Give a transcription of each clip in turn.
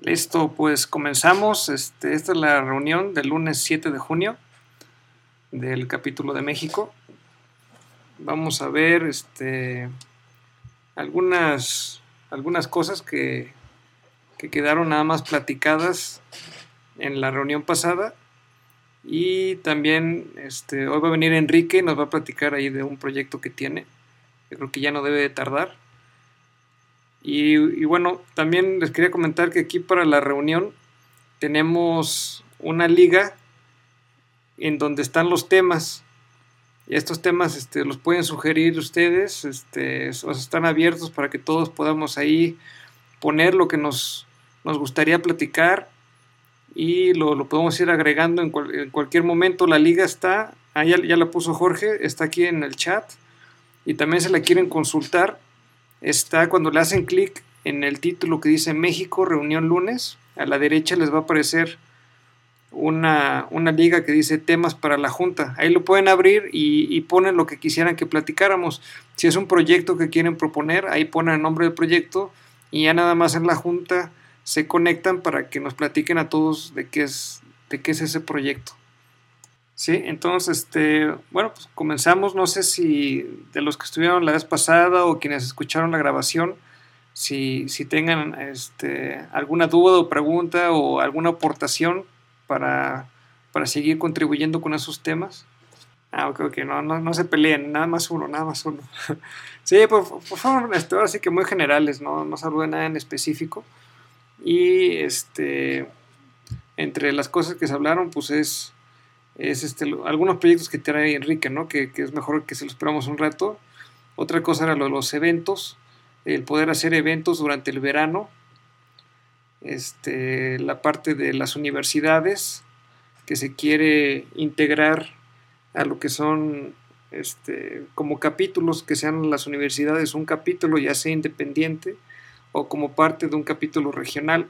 Listo, pues comenzamos. Esta es la reunión del lunes 7 de junio del capítulo de México. Vamos a ver algunas cosas que quedaron nada más platicadas en la reunión pasada. Y también hoy va a venir Enrique y nos va a platicar ahí de un proyecto que tiene. Yo creo que ya no debe de tardar. Y bueno, también les quería comentar que aquí para la reunión tenemos una liga en donde están los temas. Y estos temas los pueden sugerir ustedes, están abiertos para que todos podamos ahí poner lo que nos gustaría platicar y lo podemos ir agregando en cualquier momento. La liga está, ya la puso Jorge, está aquí en el chat, y también se la quieren consultar. Está cuando le hacen clic en el título que dice México, reunión lunes, a la derecha les va a aparecer una liga que dice temas para la junta. Ahí lo pueden abrir y ponen lo que quisieran que platicáramos. Si es un proyecto que quieren proponer, ahí ponen el nombre del proyecto y ya nada más en la junta se conectan para que nos platiquen a todos de qué es ese proyecto. Sí, entonces, bueno, pues comenzamos. No sé si de los que estuvieron la vez pasada o quienes escucharon la grabación, si tengan alguna duda o pregunta o alguna aportación para seguir contribuyendo con esos temas. Ok, no se peleen, nada más uno. Sí, por favor, ahora sí que muy generales, no saluden nada en específico. Y entre las cosas que se hablaron, pues es algunos proyectos que trae Enrique, ¿no? Que es mejor que se los esperamos un rato. Otra cosa era lo de los eventos, el poder hacer eventos durante el verano, la parte de las universidades que se quiere integrar a lo que son como capítulos, que sean las universidades un capítulo ya sea independiente o como parte de un capítulo regional.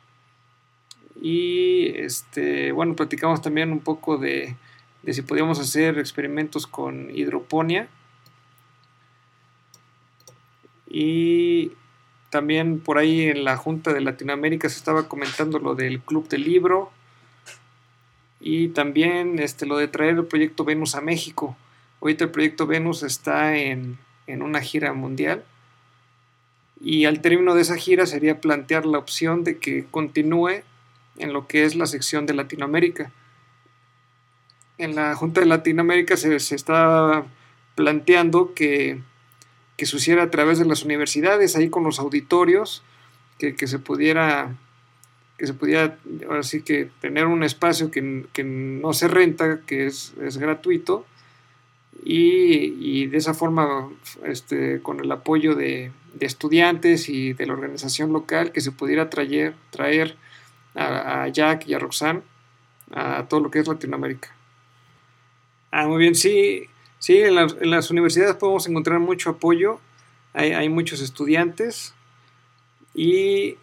Y bueno, platicamos también un poco de si podíamos hacer experimentos con hidroponía. Y también por ahí en la Junta de Latinoamérica se estaba comentando lo del Club del Libro. Y también lo de traer el proyecto Venus a México. Ahorita el proyecto Venus está en una gira mundial. Y al término de esa gira sería plantear la opción de que continúe en lo que es la sección de Latinoamérica. En la Junta de Latinoamérica se está planteando que se hiciera a través de las universidades, ahí con los auditorios, que se pudiera ahora sí que tener un espacio que no se renta, que es gratuito, y de esa forma con el apoyo de estudiantes y de la organización local, que se pudiera traer a Jack y a Roxanne a todo lo que es Latinoamérica. Muy bien, sí, en las universidades podemos encontrar mucho apoyo, hay muchos estudiantes y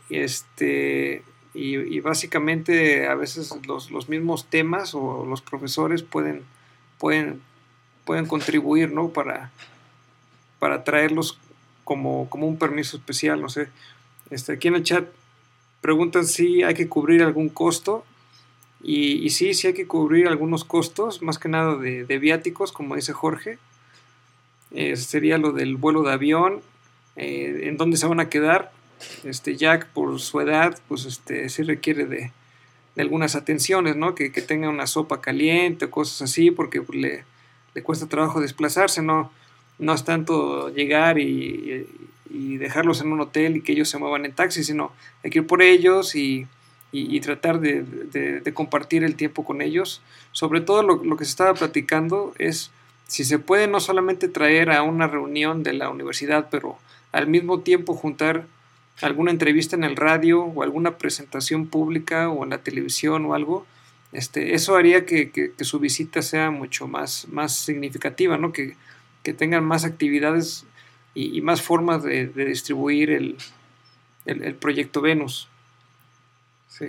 básicamente a veces los mismos temas o los profesores pueden contribuir, ¿no? para traerlos como un permiso especial, no sé. Aquí en el chat preguntan si hay que cubrir algún costo. Y sí hay que cubrir algunos costos, más que nada de viáticos, como dice Jorge. Sería lo del vuelo de avión, en dónde se van a quedar. Jack, por su edad, pues sí requiere de algunas atenciones, ¿no? Que tenga una sopa caliente o cosas así, porque pues, le cuesta trabajo desplazarse, no es tanto llegar y dejarlos en un hotel y que ellos se muevan en taxi, sino hay que ir por ellos y tratar de compartir el tiempo con ellos. Sobre todo lo que se estaba platicando es si se puede no solamente traer a una reunión de la universidad, pero al mismo tiempo juntar alguna entrevista en el radio o alguna presentación pública o en la televisión o algo. Eso haría que su visita sea mucho más significativa, ¿no? Que tengan más actividades y más formas de distribuir el proyecto Venus. Sí.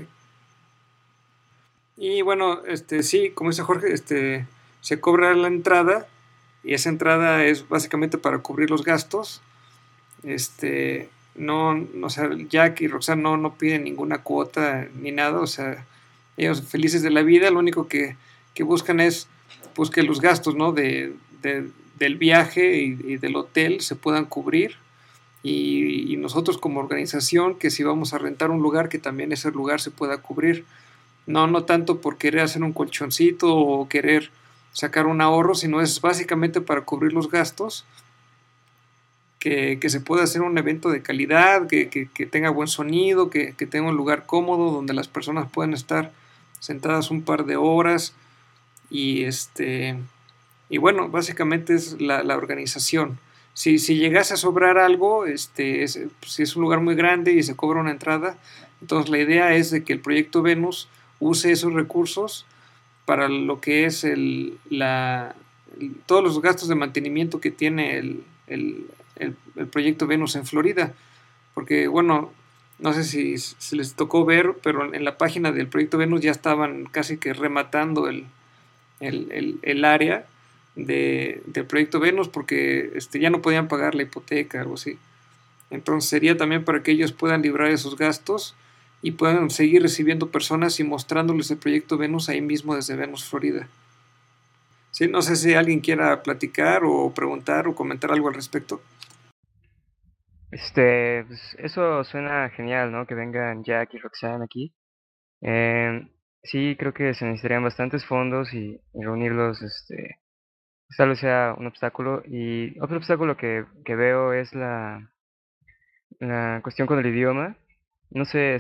Y bueno, sí, como dice Jorge, se cobra la entrada y esa entrada es básicamente para cubrir los gastos. o sea, Jack y Roxanne no piden ninguna cuota ni nada, o sea, ellos felices de la vida, lo único que buscan es pues que los gastos, ¿no? Del viaje y del hotel se puedan cubrir y nosotros como organización que si vamos a rentar un lugar que también ese lugar se pueda cubrir, no tanto por querer hacer un colchoncito o querer sacar un ahorro, sino es básicamente para cubrir los gastos, que se pueda hacer un evento de calidad, que tenga buen sonido, que tenga un lugar cómodo donde las personas puedan estar sentadas un par de horas y y bueno, básicamente es la organización. Si llegase a sobrar algo, si es un lugar muy grande y se cobra una entrada, entonces la idea es de que el proyecto Venus use esos recursos para lo que es todos los gastos de mantenimiento que tiene el proyecto Venus en Florida. Porque, bueno, no sé si les tocó ver, pero en la página del proyecto Venus ya estaban casi que rematando el área del proyecto Venus porque ya no podían pagar la hipoteca, algo así. Entonces sería también para que ellos puedan librar esos gastos y puedan seguir recibiendo personas y mostrándoles el proyecto Venus ahí mismo desde Venus, Florida. Sí, no sé si alguien quiera platicar o preguntar o comentar algo al respecto. Pues eso suena genial, ¿no? Que vengan Jack y Roxanne aquí. Em, sí, creo que se necesitarían bastantes fondos y reunirlos, tal vez sea un obstáculo. Y otro obstáculo que veo es la cuestión con el idioma. No sé,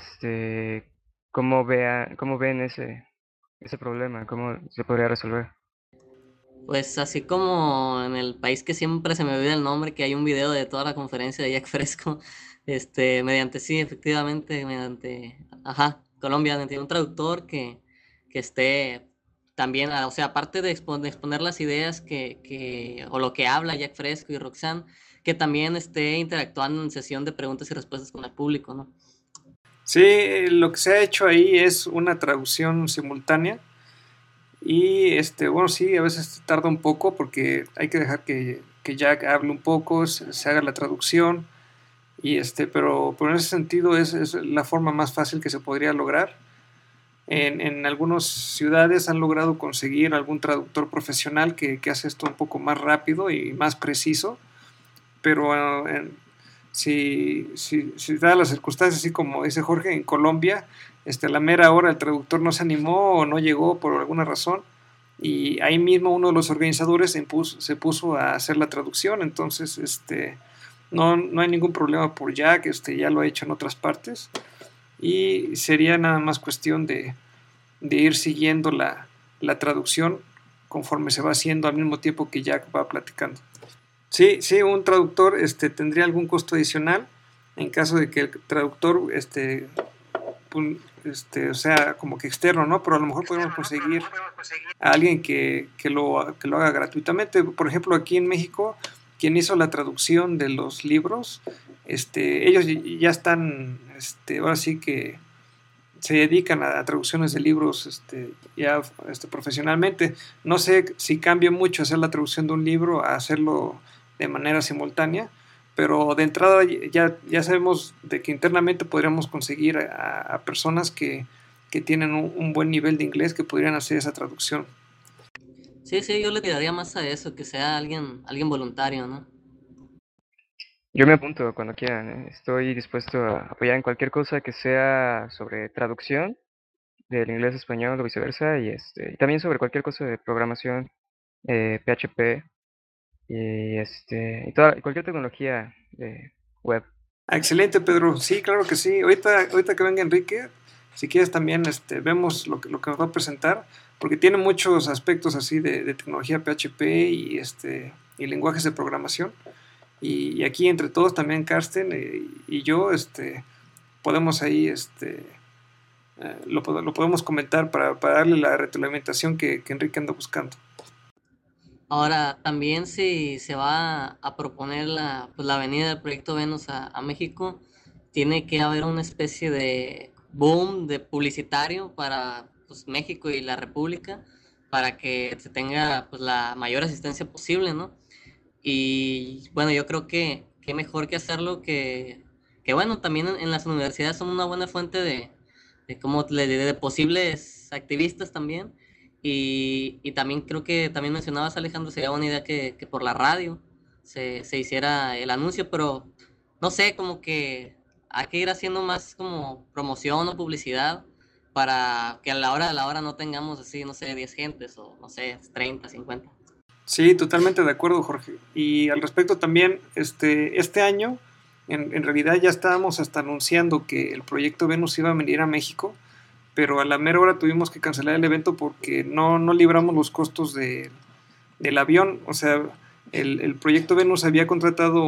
cómo ven ese problema, cómo se podría resolver. Pues así como en el país que siempre se me olvida el nombre, que hay un video de toda la conferencia de Jack Fresco, mediante sí, efectivamente, ajá, Colombia, mediante un traductor que esté también, o sea, aparte de exponer las ideas o lo que habla Jack Fresco y Roxanne, que también esté interactuando en sesión de preguntas y respuestas con el público, ¿no? Sí, lo que se ha hecho ahí es una traducción simultánea y bueno, sí, a veces tarda un poco porque hay que dejar que Jack hable un poco, se haga la traducción y pero en ese sentido es la forma más fácil que se podría lograr. En algunas ciudades han logrado conseguir algún traductor profesional que hace esto un poco más rápido y más preciso, pero si dadas las circunstancias, así como dice Jorge, en Colombia, a la mera hora el traductor no se animó o no llegó por alguna razón, y ahí mismo uno de los organizadores se puso a hacer la traducción, entonces no hay ningún problema por Jack, ya lo ha hecho en otras partes, y sería nada más cuestión de ir siguiendo la traducción conforme se va haciendo al mismo tiempo que Jack va platicando. Sí, sí, un traductor tendría algún costo adicional en caso de que el traductor o sea, como que externo, ¿no? Pero a lo mejor podemos conseguir a alguien que lo haga gratuitamente. Por ejemplo, aquí en México, quien hizo la traducción de los libros, ellos ya están, ahora sí que se dedican a traducciones de libros ya profesionalmente. No sé si cambia mucho hacer la traducción de un libro a hacerlo de manera simultánea, pero de entrada ya sabemos de que internamente podríamos conseguir a personas que tienen un buen nivel de inglés que podrían hacer esa traducción. Sí, sí, yo le tiraría más a eso, que sea alguien voluntario, ¿no? Yo me apunto cuando quieran, ¿eh? Estoy dispuesto a apoyar en cualquier cosa que sea sobre traducción del inglés a español o viceversa, y también sobre cualquier cosa de programación, PHP y cualquier tecnología de web. Ah, excelente, Pedro. Sí, claro que sí. Ahorita que venga Enrique, si quieres también vemos lo que nos va a presentar, porque tiene muchos aspectos así de tecnología PHP y lenguajes de programación. Y aquí entre todos también Carsten y yo podemos ahí lo podemos comentar para darle la retroalimentación que Enrique anda buscando. Ahora, también si se va a proponer la venida del proyecto Venus a México, tiene que haber una especie de boom de publicitario para pues, México y la República para que se tenga pues, la mayor asistencia posible, ¿no? Y bueno, yo creo que qué mejor que hacerlo que bueno, también en las universidades son una buena fuente de cómo de posibles activistas también. Y también creo que también mencionabas, Alejandro, sería buena idea que por la radio se hiciera el anuncio, pero no sé, como que hay que ir haciendo más como promoción o publicidad para que a la hora no tengamos así, no sé, 10 gentes o no sé, 30, 50. Sí, totalmente de acuerdo, Jorge. Y al respecto también, este año, en realidad ya estábamos hasta anunciando que el proyecto Venus iba a venir a México, pero a la mera hora tuvimos que cancelar el evento porque no libramos los costos del avión. O sea, el proyecto Venus había contratado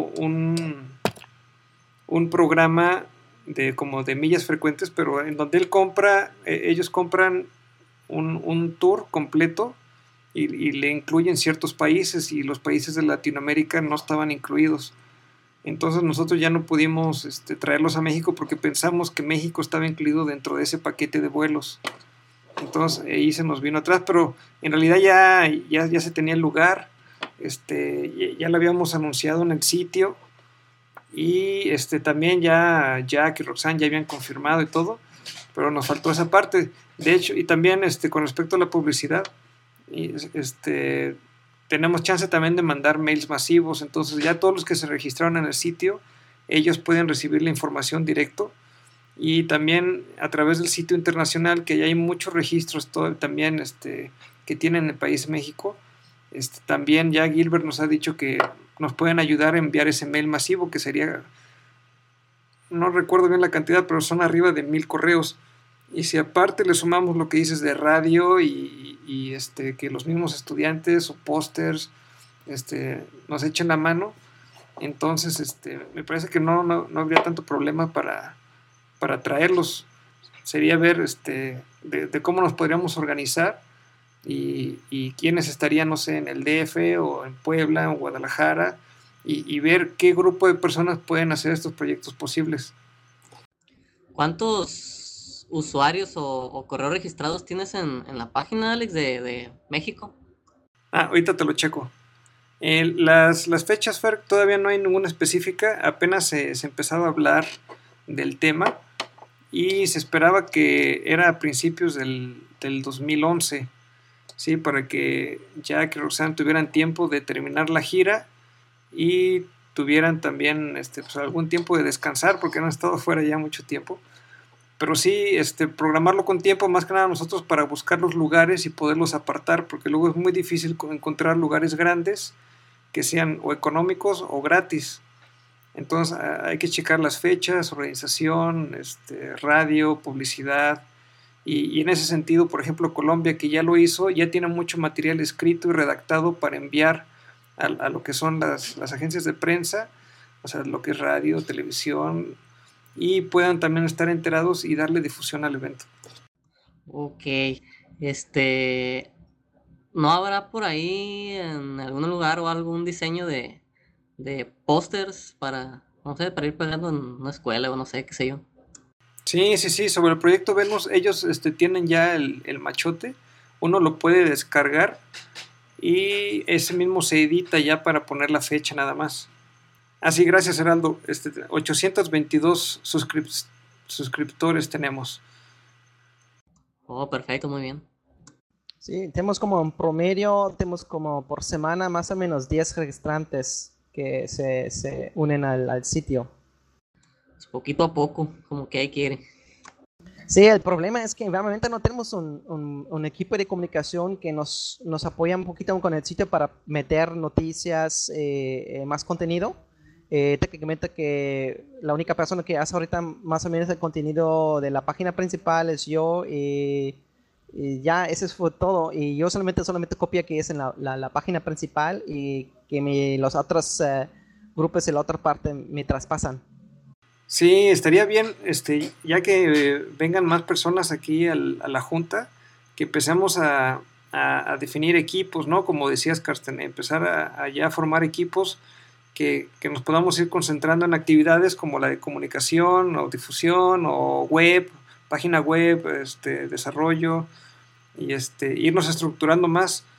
un programa como de millas frecuentes, pero en donde ellos compran un tour completo y le incluyen ciertos países, y los países de Latinoamérica no estaban incluidos. Entonces nosotros ya no pudimos traerlos a México porque pensamos que México estaba incluido dentro de ese paquete de vuelos. Entonces ahí se nos vino atrás, pero en realidad ya se tenía el lugar, ya lo habíamos anunciado en el sitio, y también ya Jack y Roxanne ya habían confirmado y todo, pero nos faltó esa parte. De hecho, y también con respecto a la publicidad, y, tenemos chance también de mandar mails masivos. Entonces ya todos los que se registraron en el sitio, ellos pueden recibir la información directo, y también a través del sitio internacional, que ya hay muchos registros también que tienen el país México. También ya Gilbert nos ha dicho que nos pueden ayudar a enviar ese mail masivo, que sería, no recuerdo bien la cantidad, pero son arriba de 1000 correos. Y si aparte le sumamos lo que dices de radio y que los mismos estudiantes o pósters nos echen la mano, entonces me parece que no habría tanto problema para traerlos. Sería ver de cómo nos podríamos organizar, y quiénes estarían, no sé, en el DF o en Puebla o Guadalajara, y ver qué grupo de personas pueden hacer estos proyectos posibles. ¿Cuántos usuarios o correos registrados tienes en la página, Alex, de México? Ahorita te lo checo. Las fechas, Fer, todavía no hay ninguna específica, apenas se empezaba a hablar del tema, y se esperaba que era a principios del 2011, ¿sí? Para que Jack y Roxanne tuvieran tiempo de terminar la gira y tuvieran también pues algún tiempo de descansar, porque han estado fuera ya mucho tiempo. Pero sí, programarlo con tiempo, más que nada nosotros, para buscar los lugares y poderlos apartar, porque luego es muy difícil encontrar lugares grandes que sean o económicos o gratis. Entonces hay que checar las fechas, organización, radio, publicidad. Y en ese sentido, por ejemplo, Colombia, que ya lo hizo, ya tiene mucho material escrito y redactado para enviar a lo que son las agencias de prensa, o sea, lo que es radio, televisión, y puedan también estar enterados y darle difusión al evento. Ok, este, ¿no habrá por ahí en algún lugar o algún diseño de pósters para, no sé, para ir pegando en una escuela o no sé, qué sé yo? Sí, sobre el proyecto Venus, ellos tienen ya el machote, uno lo puede descargar y ese mismo se edita ya para poner la fecha nada más. Así, gracias, Heraldo. 822 suscriptores tenemos. Oh, perfecto, muy bien. Sí, tenemos como en promedio, tenemos como por semana más o menos 10 registrantes que se unen al sitio. Pues poquito a poco, como que ahí quiere. Sí, el problema es que realmente no tenemos un equipo de comunicación que nos apoya un poquito con el sitio para meter noticias, más contenido. Técnicamente que la única persona que hace ahorita más o menos el contenido de la página principal es yo, y ya eso fue todo. Y yo solamente copia que es en la página principal, y que los otros grupos de la otra parte me traspasan. Sí, estaría bien, ya que vengan más personas aquí a la junta, que empecemos a definir equipos, ¿no? Como decías, Carsten, empezar a ya formar equipos que nos podamos ir concentrando en actividades como la de comunicación o difusión o web, página web, desarrollo, y irnos estructurando más.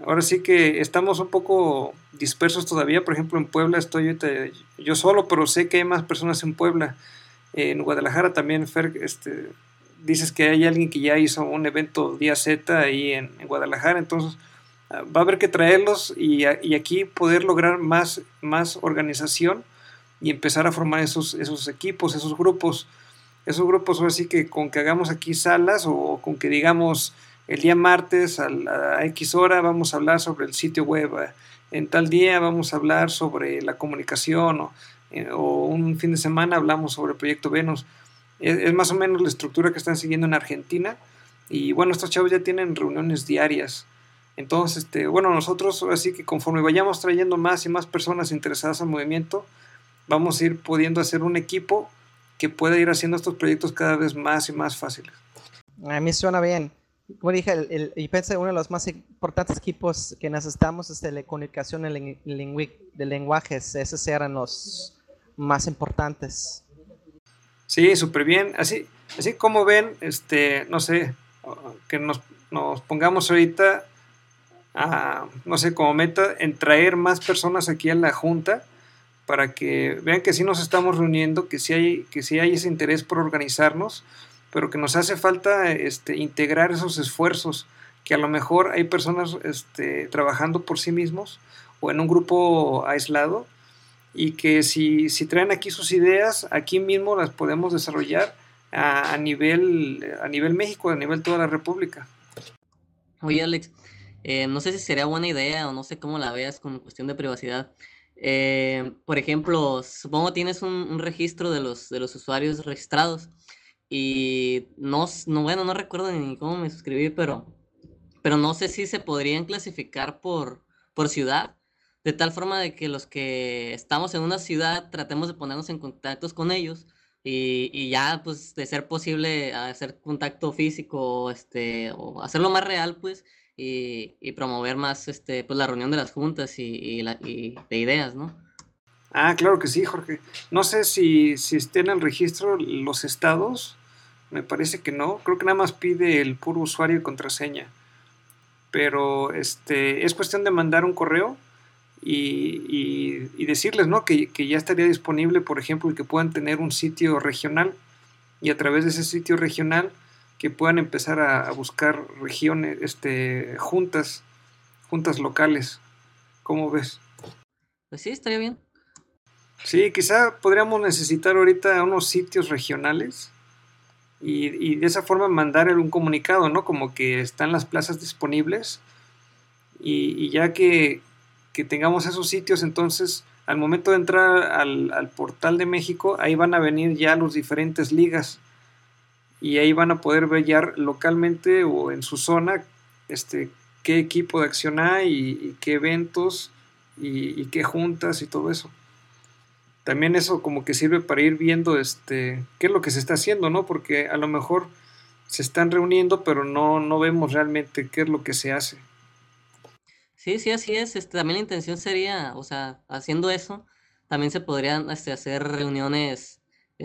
ahora sí que estamos un poco dispersos todavía. Por ejemplo, en Puebla estoy ahorita yo solo, pero sé que hay más personas en Puebla. En Guadalajara también, Fer, dices que hay alguien que ya hizo un evento día Z ahí en Guadalajara, entonces va a haber que traerlos y aquí poder lograr más organización y empezar a formar esos equipos, esos grupos ahora sí que con que hagamos aquí salas o con que digamos el día martes a X hora vamos a hablar sobre el sitio web, en tal día vamos a hablar sobre la comunicación o un fin de semana hablamos sobre el proyecto Venus. Es más o menos la estructura que están siguiendo en Argentina y bueno, estos chavos ya tienen reuniones diarias. Entonces, bueno, nosotros así que conforme vayamos trayendo más y más personas interesadas al movimiento, vamos a ir pudiendo hacer un equipo que pueda ir haciendo estos proyectos cada vez más y más fáciles. A mí suena bien. Como dije, y pensé uno de los más importantes equipos que necesitamos es de la comunicación de lenguajes. Esos eran los más importantes. Sí, súper bien. Así como ven, no sé, que nos pongamos ahorita, no sé, como meta en traer más personas aquí a la junta para que vean que sí nos estamos reuniendo, que sí hay ese interés por organizarnos, pero que nos hace falta integrar esos esfuerzos, que a lo mejor hay personas trabajando por sí mismos o en un grupo aislado, y que si traen aquí sus ideas, aquí mismo las podemos desarrollar a nivel México, a nivel toda la República. Oye, Alex, no sé si sería buena idea o no sé cómo la veas con cuestión de privacidad. Por ejemplo, supongo tienes un registro de los usuarios registrados y bueno, no recuerdo ni cómo me suscribí, pero no sé si se podrían clasificar por ciudad, de tal forma de que los que estamos en una ciudad tratemos de ponernos en contactos con ellos y ya, pues, de ser posible hacer contacto físico, o hacerlo más real, pues, y promover más, pues, la reunión de las juntas y de ideas, ¿no? Claro que sí, Jorge. No sé si estén en el registro los estados, me parece que no, creo que nada más pide el puro usuario y contraseña, pero es cuestión de mandar un correo y decirles, ¿no? que ya estaría disponible, por ejemplo, y que puedan tener un sitio regional y a través de ese sitio regional que puedan empezar a buscar regiones, juntas locales. ¿Cómo ves? Pues sí, estaría bien. Sí, quizá podríamos necesitar ahorita unos sitios regionales y de esa forma mandar un comunicado, ¿no? Como que están las plazas disponibles y ya que tengamos esos sitios, entonces al momento de entrar al portal de México, ahí van a venir ya los diferentes ligas y ahí van a poder ver ya localmente o en su zona qué equipo de acción hay y qué eventos y qué juntas y todo eso. También eso como que sirve para ir viendo qué es lo que se está haciendo, ¿no? Porque a lo mejor se están reuniendo, pero no vemos realmente qué es lo que se hace. Sí, sí, así es. También la intención sería, o sea, haciendo eso, también se podrían hacer reuniones,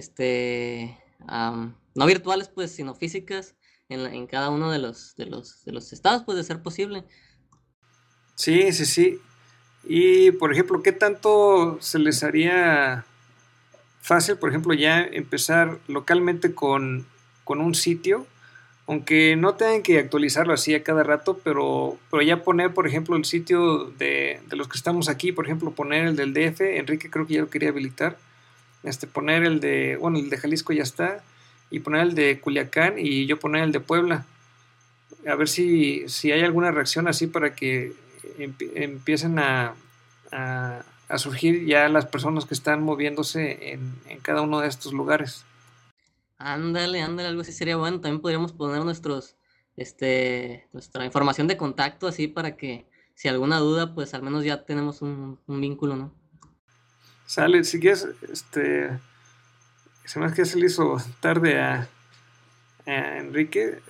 no virtuales, pues, sino físicas en cada uno de los estados, pues, de ser posible. Sí, sí, sí. Y, por ejemplo, ¿qué tanto se les haría fácil, por ejemplo, ya empezar localmente con un sitio? Aunque no tengan que actualizarlo así a cada rato, pero ya poner, por ejemplo, el sitio de los que estamos aquí, por ejemplo, poner el del DF, Enrique creo que ya lo quería habilitar, poner el de Jalisco ya está, y poner el de Culiacán y yo poner el de Puebla. A ver si hay alguna reacción así para que empiecen a surgir ya las personas que están moviéndose en cada uno de estos lugares. Ándale, algo así sería bueno. También podríamos poner nuestra información de contacto así para que si alguna duda, pues al menos ya tenemos un vínculo, ¿no? Sale, si quieres, se me hace que se le hizo tarde a Enrique,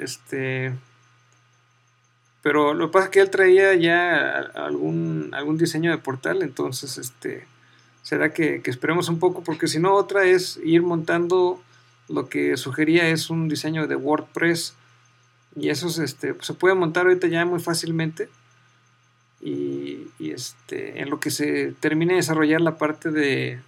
pero lo que pasa es que él traía ya algún diseño de portal, entonces será que esperemos un poco, porque si no, otra es ir montando. Lo que sugería es un diseño de WordPress y eso se puede montar ahorita ya muy fácilmente, en lo que se termine de desarrollar la parte de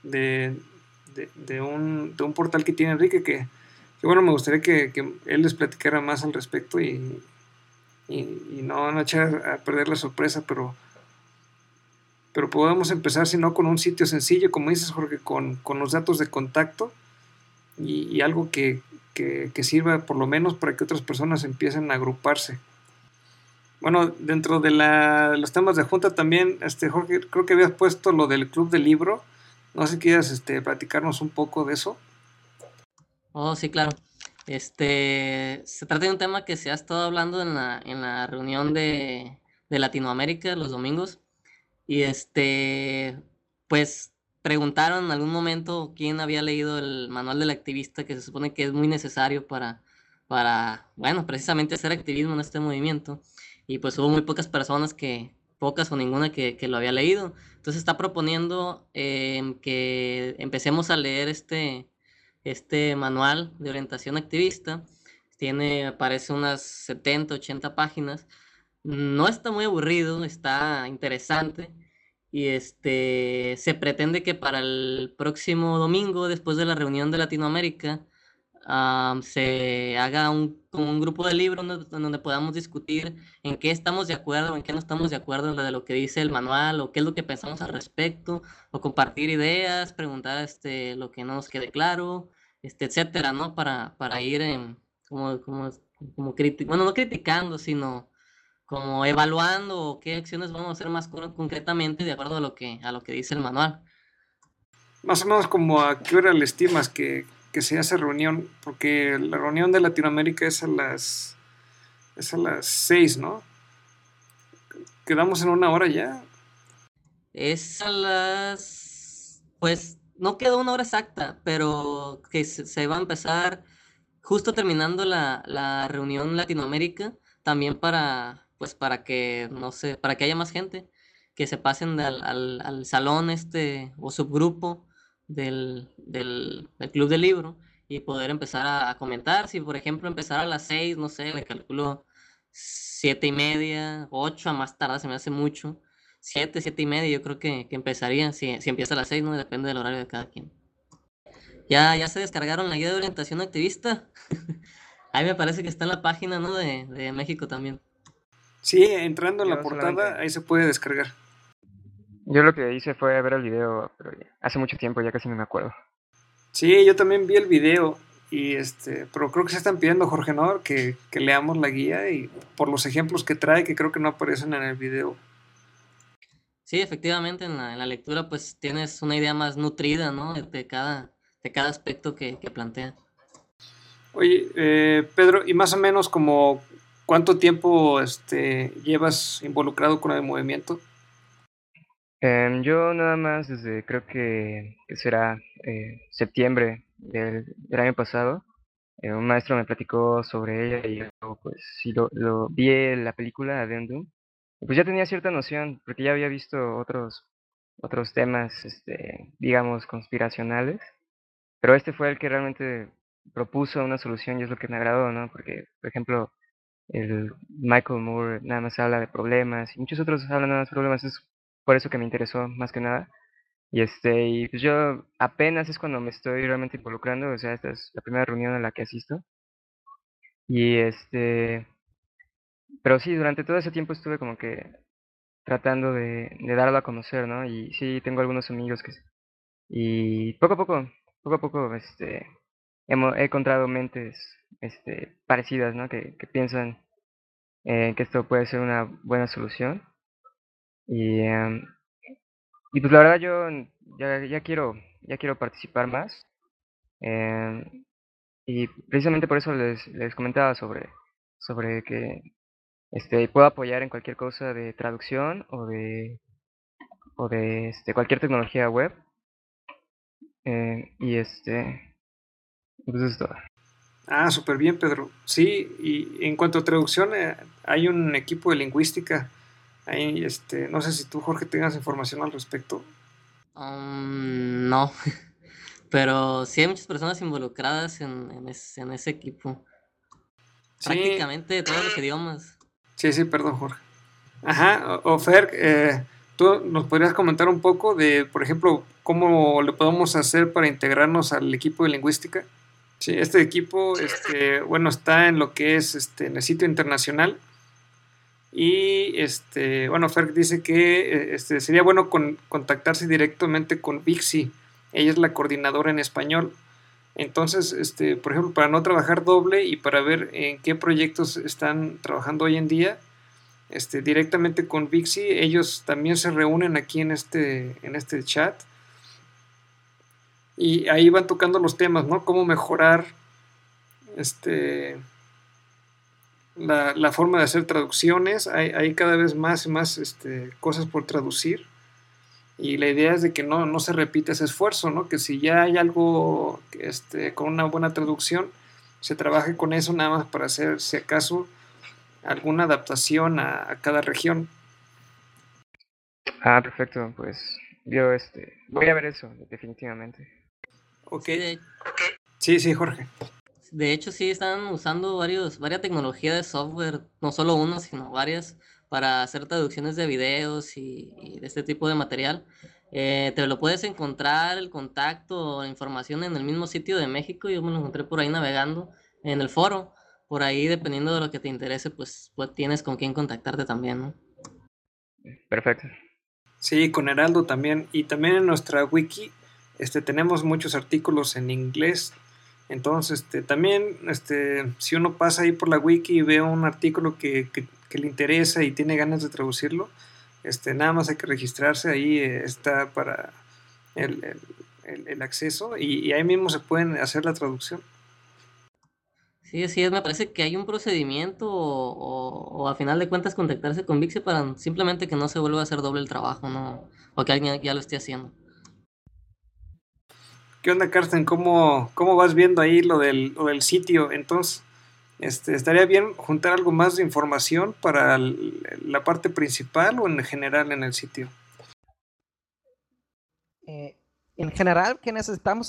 un portal que tiene Enrique, que bueno, me gustaría que él les platicara más al respecto y no echar a perder la sorpresa, pero podemos empezar, si no, con un sitio sencillo, como dices, Jorge, con los datos de contacto y algo que sirva por lo menos para que otras personas empiecen a agruparse. Bueno, dentro de los temas de junta también, Jorge, creo que habías puesto lo del club del libro. No sé si quieras platicarnos un poco de eso. Oh, sí, claro. Se trata de un tema que se ha estado hablando en la reunión de Latinoamérica los domingos. Y pues preguntaron en algún momento quién había leído el manual del activista, que se supone que es muy necesario bueno, precisamente hacer activismo en este movimiento. Y pues hubo muy pocas personas pocas o ninguna que lo había leído. Entonces está proponiendo que empecemos a leer este manual de orientación activista. Parece unas 70, 80 páginas. No está muy aburrido, está interesante. Y se pretende que para el próximo domingo, después de la reunión de Latinoamérica, se haga como un grupo de libros donde podamos discutir en qué estamos de acuerdo, en qué no estamos de acuerdo de lo que dice el manual, o qué es lo que pensamos al respecto, o compartir ideas, preguntar lo que no nos quede claro, etcétera, ¿no? Para ir bueno, no criticando, sino como evaluando qué acciones vamos a hacer más concretamente de acuerdo a lo que dice el manual. Más o menos, como a qué hora le estimas que se hace reunión, porque la reunión de Latinoamérica es a las 6, ¿no? ¿Quedamos en una hora ya? Es pues no quedó una hora exacta, pero que se va a empezar justo terminando la reunión Latinoamérica, también pues para que, no sé, para que haya más gente, que se pasen al salón o subgrupo del Club del Libro y poder empezar a comentar. Si, por ejemplo, empezar a las 6, no sé, le calculo 7:30, 8 a más tardar, se me hace mucho. 7:30, yo creo que empezaría, si empieza a las 6, ¿no? Depende del horario de cada quien. Ya se descargaron la guía de orientación activista. Ahí me parece que está en la página, ¿no? De México también. Sí, entrando en la Yo portada, ahí se puede descargar. Yo lo que hice fue ver el video, pero hace mucho tiempo, ya casi no me acuerdo. Sí, yo también vi el video y pero creo que se están pidiendo, Jorge, ¿no? Que leamos la guía y por los ejemplos que trae, que creo que no aparecen en el video. Sí, efectivamente, en la lectura pues tienes una idea más nutrida, ¿no? De cada aspecto que plantea. Oye, Pedro, y más o menos como ¿cuánto tiempo llevas involucrado con el movimiento? Yo nada más desde creo que será septiembre del año pasado. Un maestro me platicó sobre ella y yo pues sí lo vi en la película Addendum. Y pues ya tenía cierta noción porque ya había visto otros temas, digamos, conspiracionales. Pero este fue el que realmente propuso una solución y es lo que me agradó, ¿no? Porque, por ejemplo, el Michael Moore nada más habla de problemas y muchos otros hablan nada más de problemas. Es por eso que me interesó más que nada. Y pues yo apenas es cuando me estoy realmente involucrando, o sea, esta es la primera reunión a la que asisto. Y pero sí, durante todo ese tiempo estuve como que tratando de darlo a conocer, ¿no? Y sí, tengo algunos amigos y poco a poco, he encontrado mentes, parecidas, ¿no? Que piensan que esto puede ser una buena solución. Y, em, y pues la verdad yo ya quiero participar más. em, y precisamente por eso les comentaba sobre que puedo apoyar en cualquier cosa de traducción o de cualquier tecnología web. Y pues eso es todo. Ah, súper bien, Pedro. Sí, y en cuanto a traducción, hay un equipo de lingüística. Ahí, no sé si tú, Jorge, tengas información al respecto. No, pero sí hay muchas personas involucradas en ese equipo. Sí, Prácticamente de todos los idiomas. sí, perdón, Jorge. Ajá, Fer, ¿tú nos podrías comentar un poco de, por ejemplo, cómo le podemos hacer para integrarnos al equipo de lingüística? Sí, este equipo, bueno, está en lo que es en el sitio internacional y, bueno, Fer dice que sería bueno contactarse directamente con Vixi. Ella es la coordinadora en español. Entonces, por ejemplo, para no trabajar doble y para ver en qué proyectos están trabajando hoy en día, directamente con Vixi, ellos también se reúnen aquí en este chat y ahí van tocando los temas, ¿no? Cómo mejorar la forma de hacer traducciones. Hay cada vez más y más cosas por traducir y la idea es de que no se repita ese esfuerzo, ¿no? Que si ya hay algo con una buena traducción, se trabaje con eso nada más para hacer, si acaso, alguna adaptación a cada región. Ah, perfecto, pues yo voy a ver eso, definitivamente. Ok. Sí, sí, Jorge. De hecho, sí, están usando varias tecnologías de software, no solo una, sino varias, para hacer traducciones de videos y de este tipo de material. Te lo puedes encontrar, el contacto o la información en el mismo sitio de México. Yo me lo encontré por ahí navegando en el foro. Por ahí, dependiendo de lo que te interese, pues tienes con quién contactarte también, ¿no? Perfecto. Sí, con Heraldo también. Y también en nuestra wiki tenemos muchos artículos en inglés. Entonces, también, si uno pasa ahí por la wiki y ve un artículo que le interesa y tiene ganas de traducirlo, nada más hay que registrarse. Ahí está para el acceso y ahí mismo se pueden hacer la traducción. Sí, así es, me parece que hay un procedimiento o a final de cuentas contactarse con Vixi para simplemente que no se vuelva a hacer doble el trabajo, ¿no? O que alguien ya lo esté haciendo. ¿Qué onda, Carsten? ¿Cómo vas viendo ahí lo del sitio? Entonces, estaría bien juntar algo más de información para la parte principal o en general en el sitio. En general, que necesitamos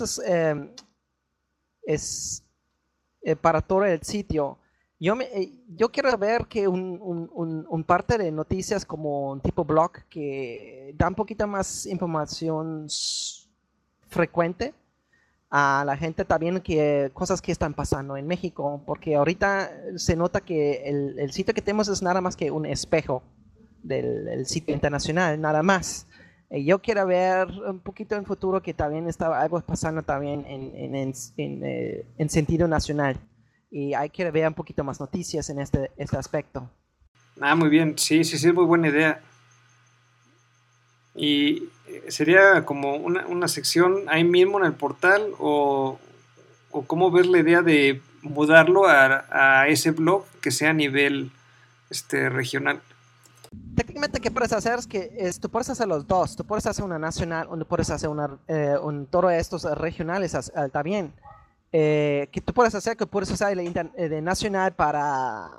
para todo el sitio. Yo quiero ver que un parte de noticias como un tipo blog que da un poquito más información frecuente a la gente también, que cosas que están pasando en México, porque ahorita se nota que el sitio que tenemos es nada más que un espejo del sitio internacional, nada más. Yo quiero ver un poquito en futuro que también está algo pasando también en sentido nacional. Y hay que ver un poquito más noticias en este aspecto. Ah, muy bien. Sí, es muy buena idea. Y sería como una sección ahí mismo en el portal o cómo ves la idea de mudarlo a ese blog que sea a nivel regional. Técnicamente, ¿qué puedes hacer? Es que tú puedes hacer los dos. Tú puedes hacer una nacional, o puedes hacer todos estos regionales también. Que tú puedes hacer, que puedes usar de nacional para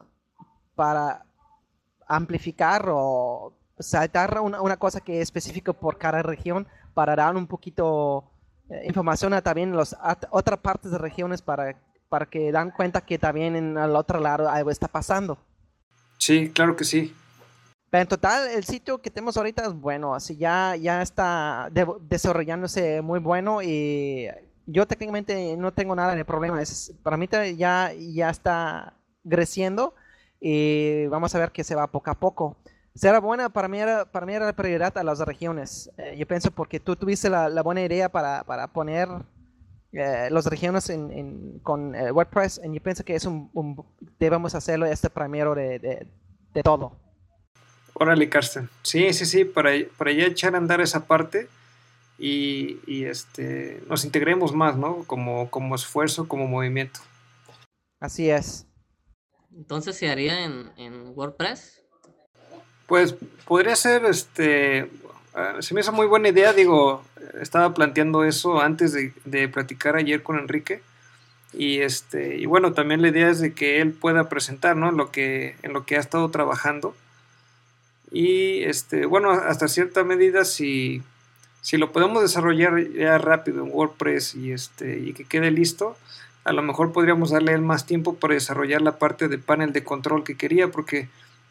amplificar o saltar una cosa que es específica por cada región, para dar un poquito información a también otras partes de regiones para que dan cuenta que también en el otro lado algo está pasando. Sí, claro que sí. Pero en total, el sitio que tenemos ahorita es bueno, así ya está desarrollándose muy bueno y yo técnicamente no tengo nada de problema. Para mí ya está creciendo y vamos a ver que se va poco a poco. Será buena, para mí era la prioridad a las regiones. Yo pienso porque tú tuviste la buena idea para poner las regiones con WordPress, y yo pienso que debemos hacerlo primero de todo. Órale, Carsten. Sí, para ya echar a andar esa parte y nos integremos más, ¿no? Como esfuerzo, como movimiento. Así es. Entonces, ¿se haría en WordPress? Pues podría ser, se me hizo muy buena idea, digo, estaba planteando eso antes de platicar ayer con Enrique y bueno, también la idea es de que él pueda presentar, ¿no? En lo que ha estado trabajando y bueno, hasta cierta medida si lo podemos desarrollar ya rápido en WordPress y que quede listo, a lo mejor podríamos darle a él más tiempo para desarrollar la parte de panel de control que quería, porque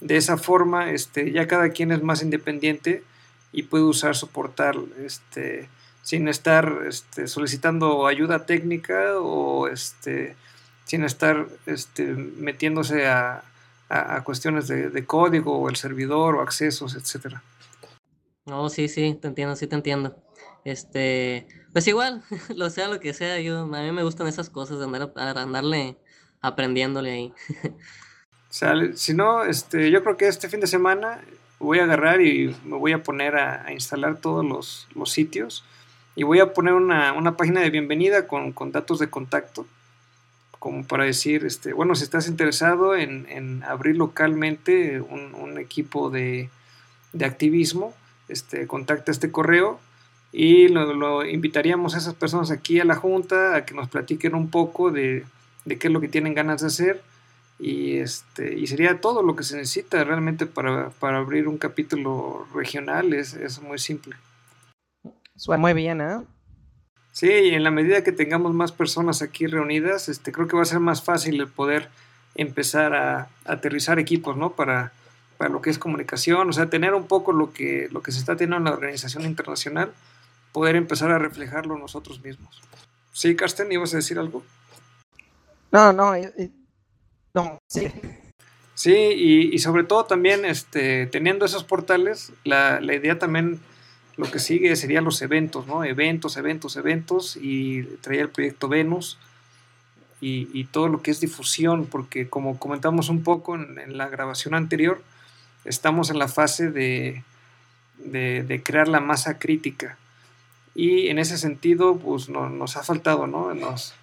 De esa forma, ya cada quien es más independiente y puede usar su portal sin estar solicitando ayuda técnica o sin estar metiéndose a cuestiones de código o el servidor o accesos, etcétera. No, sí, te entiendo, sí te entiendo. Pues igual, lo sea lo que sea, a mí me gustan esas cosas de andarle aprendiéndole ahí. Sale. Si no, yo creo que este fin de semana voy a agarrar y me voy a poner a instalar todos los sitios y voy a poner una página de bienvenida con datos de contacto, como para decir, bueno, si estás interesado en abrir localmente un equipo de activismo, contacta este correo y lo invitaríamos a esas personas aquí a la junta a que nos platiquen un poco de qué es lo que tienen ganas de hacer y sería todo lo que se necesita realmente para abrir un capítulo regional. Es muy simple. Suena muy bien, ¿eh? Sí, y en la medida que tengamos más personas aquí reunidas, creo que va a ser más fácil el poder empezar a aterrizar equipos, ¿no? Para lo que es comunicación, o sea, tener un poco lo que se está teniendo en la organización internacional, poder empezar a reflejarlo nosotros mismos. Sí, Carsten, ¿ibas a decir algo? No, sí. Sí, y sobre todo también teniendo esos portales, la idea también, lo que sigue sería los eventos, ¿no? Eventos, y traía el proyecto Venus y todo lo que es difusión, porque como comentamos un poco en la grabación anterior, estamos en la fase de crear la masa crítica y en ese sentido pues nos ha faltado, ¿no?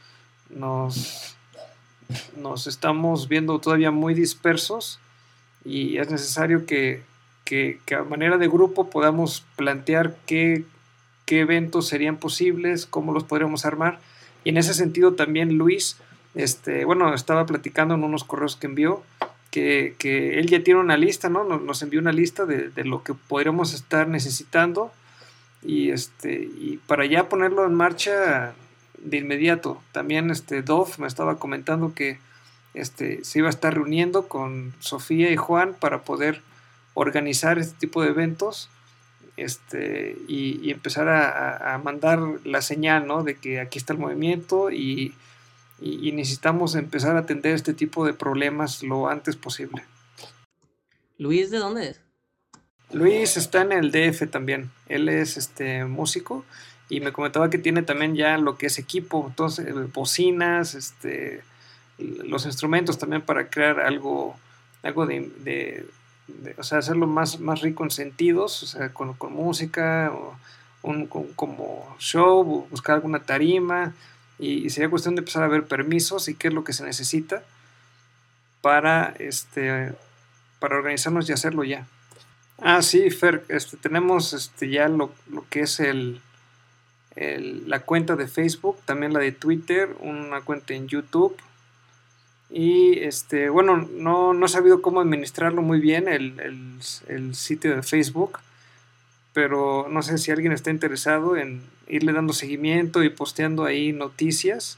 Nos estamos viendo todavía muy dispersos y es necesario que a manera de grupo podamos plantear qué eventos serían posibles, cómo los podríamos armar. Y en ese sentido también Luis, bueno, estaba platicando en unos correos que envió que él ya tiene una lista, ¿no? Nos envió una lista de lo que podríamos estar necesitando y para ya ponerlo en marcha de inmediato. También Dov me estaba comentando que se iba a estar reuniendo con Sofía y Juan para poder organizar este tipo de eventos y empezar a mandar la señal, ¿no? De que aquí está el movimiento y necesitamos empezar a atender este tipo de problemas lo antes posible. ¿Luis de dónde es? Luis está en el DF también. Él es músico y me comentaba que tiene también ya lo que es equipo, entonces bocinas, los instrumentos también para crear algo de o sea, hacerlo más rico en sentidos, o sea, con música, o como show, buscar alguna tarima, y sería cuestión de empezar a ver permisos y qué es lo que se necesita para organizarnos y hacerlo ya. Ah, sí, Fer, tenemos ya lo que es la cuenta de Facebook, también la de Twitter, una cuenta en YouTube. Y bueno, no he sabido cómo administrarlo muy bien el sitio de Facebook, pero no sé si alguien está interesado en irle dando seguimiento y posteando ahí noticias.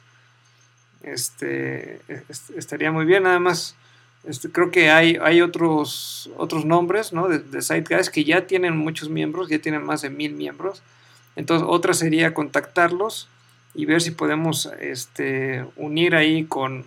Estaría muy bien. Nada más creo que hay otros nombres, ¿no? de Zeitgeist que ya tienen muchos miembros, ya tienen más de 1000 miembros. Entonces otra sería contactarlos y ver si podemos unir ahí con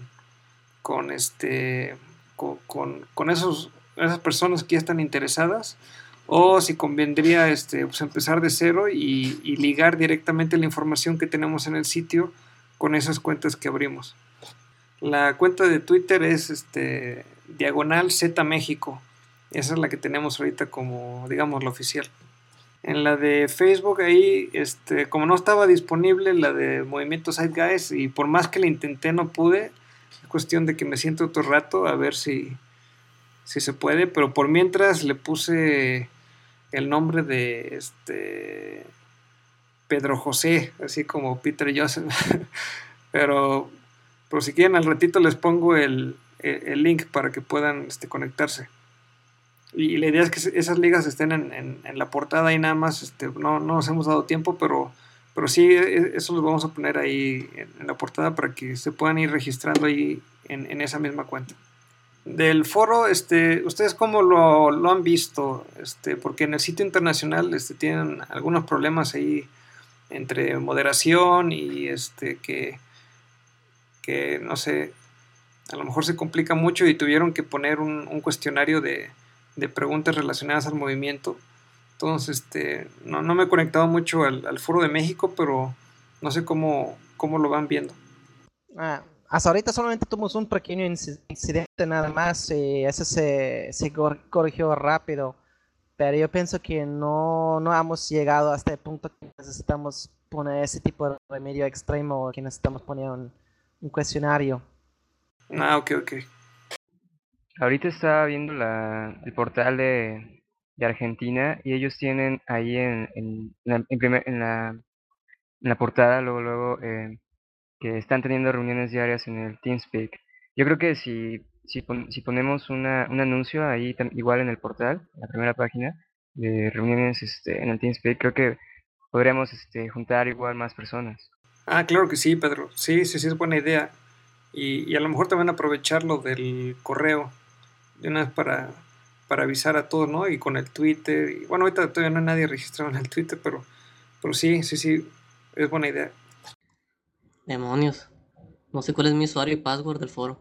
esas personas que ya están interesadas, o si convendría pues empezar de cero y ligar directamente la información que tenemos en el sitio con esas cuentas que abrimos. La cuenta de Twitter es diagonal Z México. Esa es la que tenemos ahorita como, digamos, la oficial. En la de Facebook ahí, como no estaba disponible la de Movimiento Zeitgeist y por más que la intenté no pude. Es cuestión de que me siento otro rato a ver si se puede, pero por mientras le puse el nombre de Pedro José, así como Peter Joseph. pero si quieren al ratito les pongo el link para que puedan conectarse. Y la idea es que esas ligas estén en la portada y nada más, no nos hemos dado tiempo, pero sí, eso los vamos a poner ahí en la portada para que se puedan ir registrando ahí en esa misma cuenta. Del foro, ¿ustedes cómo lo han visto? Porque en el sitio internacional tienen algunos problemas ahí entre moderación y que no sé, a lo mejor se complica mucho y tuvieron que poner un cuestionario de preguntas relacionadas al movimiento. Entonces, no me he conectado mucho al foro de México, pero no sé cómo lo van viendo. Hasta ahorita solamente tuvimos un pequeño incidente nada más, y ese se corrigió rápido, pero yo pienso que no hemos llegado hasta el punto que necesitamos poner ese tipo de remedio extremo, que necesitamos poner un cuestionario. Ok. Ahorita estaba viendo el portal de Argentina y ellos tienen ahí en la portada, luego, que están teniendo reuniones diarias en el TeamSpeak. Yo creo que si ponemos un anuncio ahí igual en el portal, en la primera página de reuniones en el TeamSpeak, creo que podríamos juntar igual más personas. Claro que sí, Pedro. Sí, es buena idea. Y a lo mejor también aprovecharlo del correo de una vez para avisar a todos, ¿no? Y con el Twitter. Y bueno, ahorita todavía no hay nadie registrado en el Twitter, pero sí, es buena idea. Demonios. No sé cuál es mi usuario y password del foro.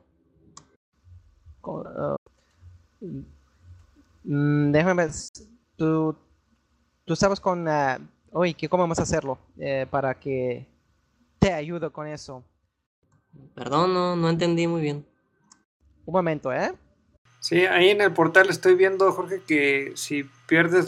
Déjame ver. Tú sabes ¿cómo vamos a hacerlo? Para que te ayude con eso. Perdón, no entendí muy bien. Un momento, ¿eh? Sí, ahí en el portal estoy viendo, Jorge, que si pierdes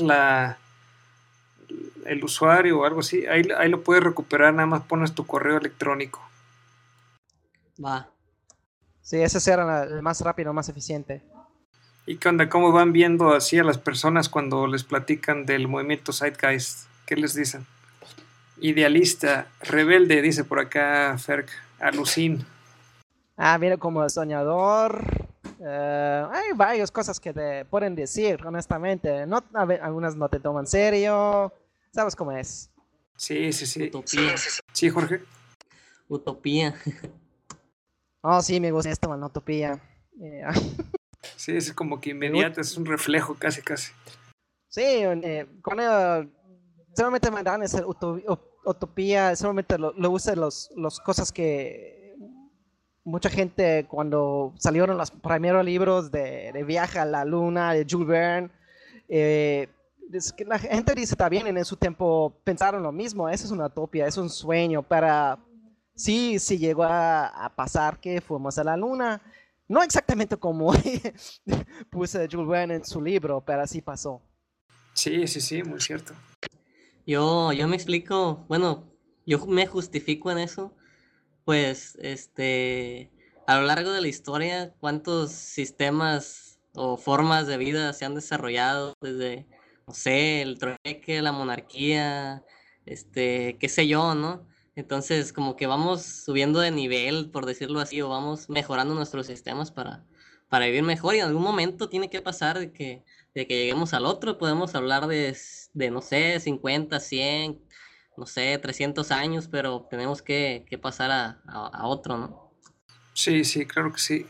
el usuario o algo así, ahí lo puedes recuperar, nada más pones tu correo electrónico. Va. Sí, ese será el más rápido, más eficiente. ¿Y qué onda? ¿Cómo van viendo así a las personas cuando les platican del movimiento Zeitgeist? ¿Qué les dicen? Idealista, rebelde, dice por acá Ferk, alucin. Mira, como soñador, hay varias cosas que te pueden decir, honestamente. Algunas no te toman serio, ¿sabes cómo es? Sí. Utopía. Sí, Jorge. Utopía. Oh, sí, me gusta esto, man, utopía. Sí, es como que inmediato, es un reflejo casi. Sí, cuando solamente me dan esa utopía, solamente lo usan los cosas que mucha gente cuando salieron los primeros libros de Viaje a la Luna, de Jules Verne, es que la gente dice también en su tiempo pensaron lo mismo, eso es una utopía, es un sueño para... Sí, llegó a pasar que fuimos a la Luna, no exactamente como puse Jules Verne en su libro, pero así pasó. Sí, muy cierto. Yo me explico, bueno, yo me justifico en eso, pues, a lo largo de la historia, cuántos sistemas o formas de vida se han desarrollado desde, no sé, el trueque, la monarquía, qué sé yo, ¿no? Entonces, como que vamos subiendo de nivel, por decirlo así, o vamos mejorando nuestros sistemas para vivir mejor y en algún momento tiene que pasar de que lleguemos al otro, podemos hablar de no sé, 50, 100, no sé, 300 años, pero tenemos que pasar a otro, ¿no? Sí, claro que sí.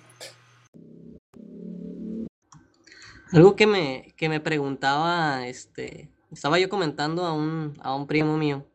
Algo que me preguntaba, estaba yo comentando a un primo mío,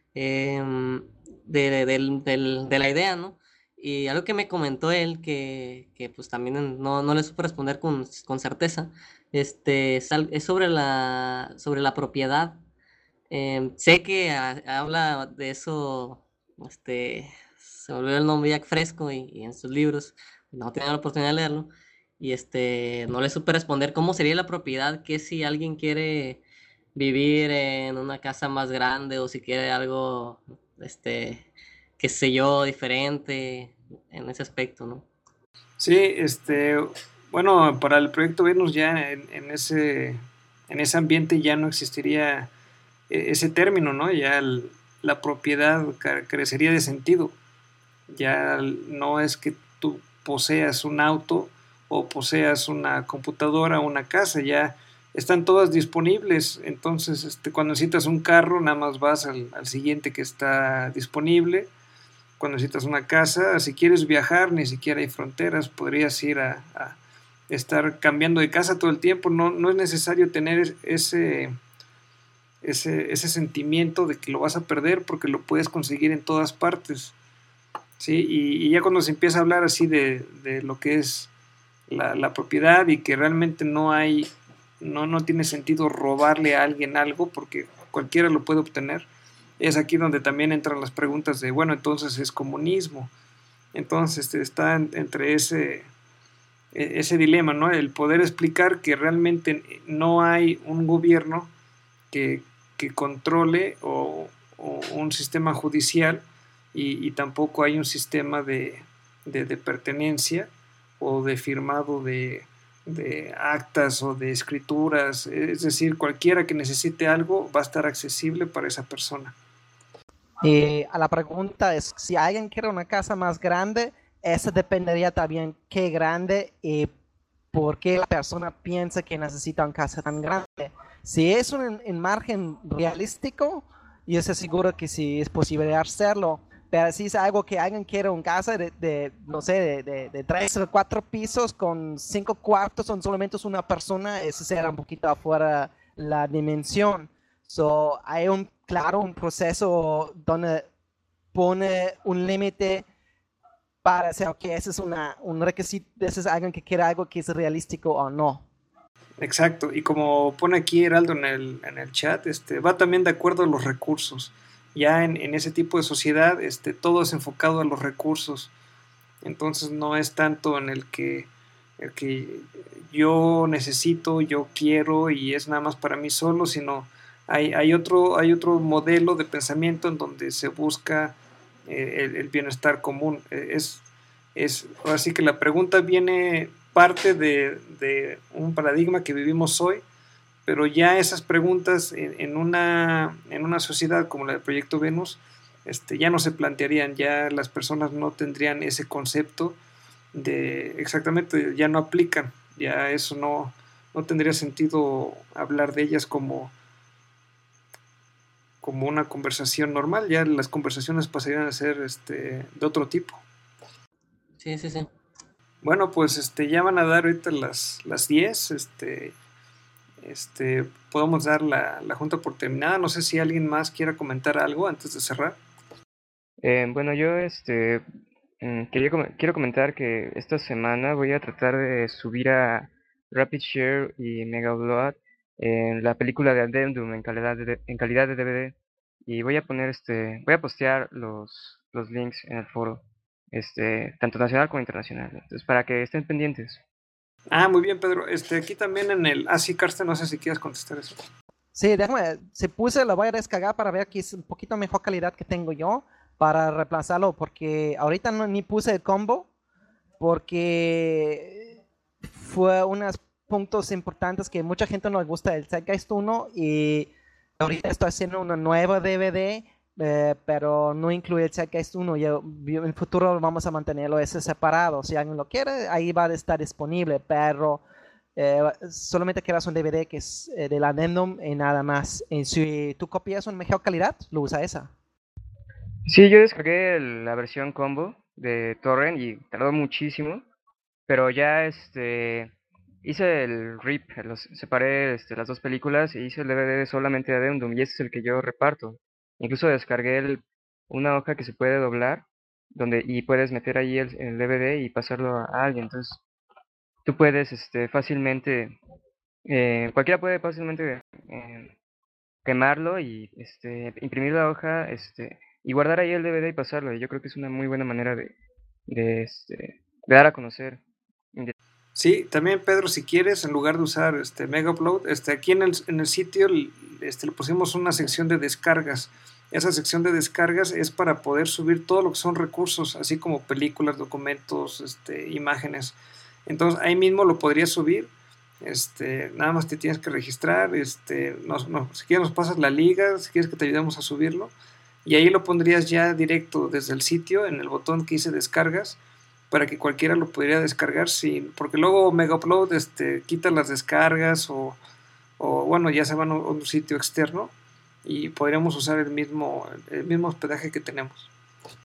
de la idea, ¿no? Y algo que me comentó él, que pues también no le supe responder con certeza, es sobre la propiedad. Sé que habla de eso, se me olvidó el nombre, Jack Fresco, y en sus libros, no tenía la oportunidad de leerlo, y no le supe responder cómo sería la propiedad, que si alguien quiere vivir en una casa más grande o si quiere algo, qué sé yo, diferente en ese aspecto, ¿no? Sí, bueno, para el proyecto Venus ya en ese ambiente ya no existiría ese término, ¿no? Ya la propiedad carecería de sentido. Ya no es que tú poseas un auto o poseas una computadora o una casa, ya están todas disponibles. Entonces, cuando necesitas un carro, nada más vas al siguiente que está disponible. Cuando necesitas una casa, si quieres viajar, ni siquiera hay fronteras, podrías ir estar cambiando de casa todo el tiempo. No es necesario tener ese sentimiento de que lo vas a perder, porque lo puedes conseguir en todas partes, ¿sí? Y ya cuando se empieza a hablar así de lo que es la propiedad, y que realmente no tiene sentido robarle a alguien algo porque cualquiera lo puede obtener, es aquí donde también entran las preguntas de, bueno, entonces es comunismo. Entonces está entre ese dilema, ¿no? El poder explicar que realmente no hay un gobierno que, que controle o un sistema judicial, y tampoco hay un sistema de pertenencia o de firmado de actas o de escrituras. Es decir, cualquiera que necesite algo va a estar accesible para esa persona. A la pregunta es, si alguien quiere una casa más grande, eso dependería también qué grande y por qué la persona piensa que necesita una casa tan grande. Si es un margen realístico, yo estoy seguro que sí es posible hacerlo. Pero si es algo que alguien quiere una casa no sé, de 3 o 4 pisos con 5 cuartos, son solamente una persona, eso será un poquito afuera la dimensión. So, hay un proceso donde pone un límite para hacer, ok, ese es un requisito, ese es alguien que quiere algo que es realístico o no. Exacto, y como pone aquí Heraldo en el chat, va también de acuerdo a los recursos. Ya en ese tipo de sociedad, todo es enfocado a los recursos. Entonces no es tanto en el que yo necesito, yo quiero y es nada más para mí solo, sino hay otro modelo de pensamiento en donde se busca el bienestar común. Así que la pregunta viene parte de un paradigma que vivimos hoy, pero ya esas preguntas en una sociedad como la del Proyecto Venus, ya no se plantearían. Ya las personas no tendrían ese concepto exactamente, ya no aplican, ya eso no tendría sentido hablar de ellas como una conversación normal. Ya las conversaciones pasarían a ser de otro tipo. Sí. Bueno, pues ya van a dar ahorita las 10. Podemos dar la junta por terminada. No sé si alguien más quiera comentar algo antes de cerrar. Bueno, yo quiero comentar que esta semana voy a tratar de subir a RapidShare y Mega Upload en la película de Addendum en calidad de DVD, y voy a postear los links en el foro, tanto nacional como internacional. Entonces, para que estén pendientes. Muy bien, Pedro. Aquí también sí, Carsten, no sé si quieres contestar eso. Sí, déjame, se puse, lo voy a descargar para ver que es un poquito mejor calidad que tengo yo para reemplazarlo, porque ahorita ni puse el combo, porque fue unos puntos importantes que mucha gente no le gusta el Zeitgeist 1, y ahorita estoy haciendo una nueva DVD, pero no incluye el Zeitgeist 1. En el futuro vamos a mantenerlo ese separado. Si alguien lo quiere, ahí va a estar disponible, pero solamente quieras un DVD que es del Addendum y nada más. Y si tú copias una mejor calidad, lo usa esa. Sí, yo descargué la versión combo de Torrent y tardó muchísimo, pero ya hice el RIP, separé las dos películas e hice el DVD solamente de Addendum, y ese es el que yo reparto. Incluso descargué una hoja que se puede doblar y puedes meter ahí el DVD y pasarlo a alguien. Entonces tú puedes fácilmente, cualquiera puede fácilmente quemarlo y imprimir la hoja, y guardar ahí el DVD y pasarlo. Y yo creo que es una muy buena manera de dar a conocer. Sí, también, Pedro, si quieres, en lugar de usar Mega Upload, aquí en el sitio le pusimos una sección de descargas. Esa sección de descargas es para poder subir todo lo que son recursos, así como películas, documentos, imágenes. Entonces ahí mismo lo podrías subir. Nada más te tienes que registrar. Si quieres nos pasas la liga, si quieres que te ayudemos a subirlo, y ahí lo pondrías ya directo desde el sitio en el botón que dice descargas, para que cualquiera lo pudiera descargar porque luego Mega Upload quita las descargas, o bueno, ya se van a un sitio externo y podríamos usar el mismo hospedaje que tenemos.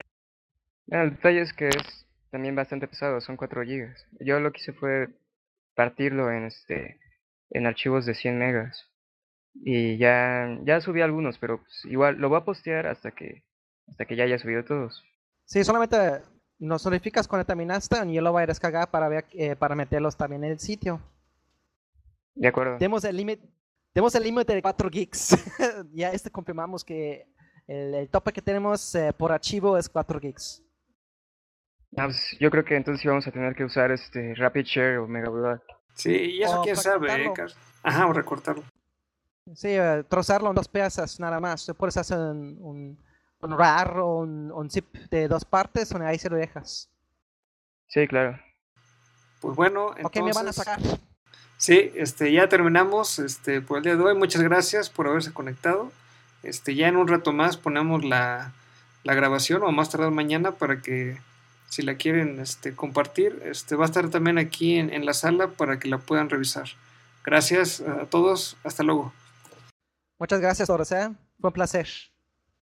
El detalle es que es también bastante pesado, son 4 gigas. Yo lo que hice fue partirlo en archivos de 100 megas. Y ya subí algunos, pero pues, igual lo voy a postear hasta que ya haya subido todos. Sí, solamente nos notificas cuando terminaste y yo lo voy a descargar para ver, para meterlos también en el sitio. De acuerdo. Tenemos el límite de 4 gigs. Ya confirmamos que el tope que tenemos por archivo es 4 gigs. Pues, yo creo que entonces sí vamos a tener que usar Rapid Share o Megaupload. Sí, y eso O quién sabe, recortarlo. Carlos. Ajá, o recortarlo. Sí, trozarlo en 2 piezas nada más. Tú puedes hacer un RAR o un zip de 2 partes, ahí se lo dejas. Sí, claro. Pues bueno, Ok, me van a entonces, sacar. sí, ya terminamos por el día de hoy. Muchas gracias por haberse conectado. Ya en un rato más ponemos la grabación o más tardar mañana para que si la quieren compartir, va a estar también aquí en la sala para que la puedan revisar. Gracias a todos, hasta luego. Muchas gracias, Doris. Fue un placer.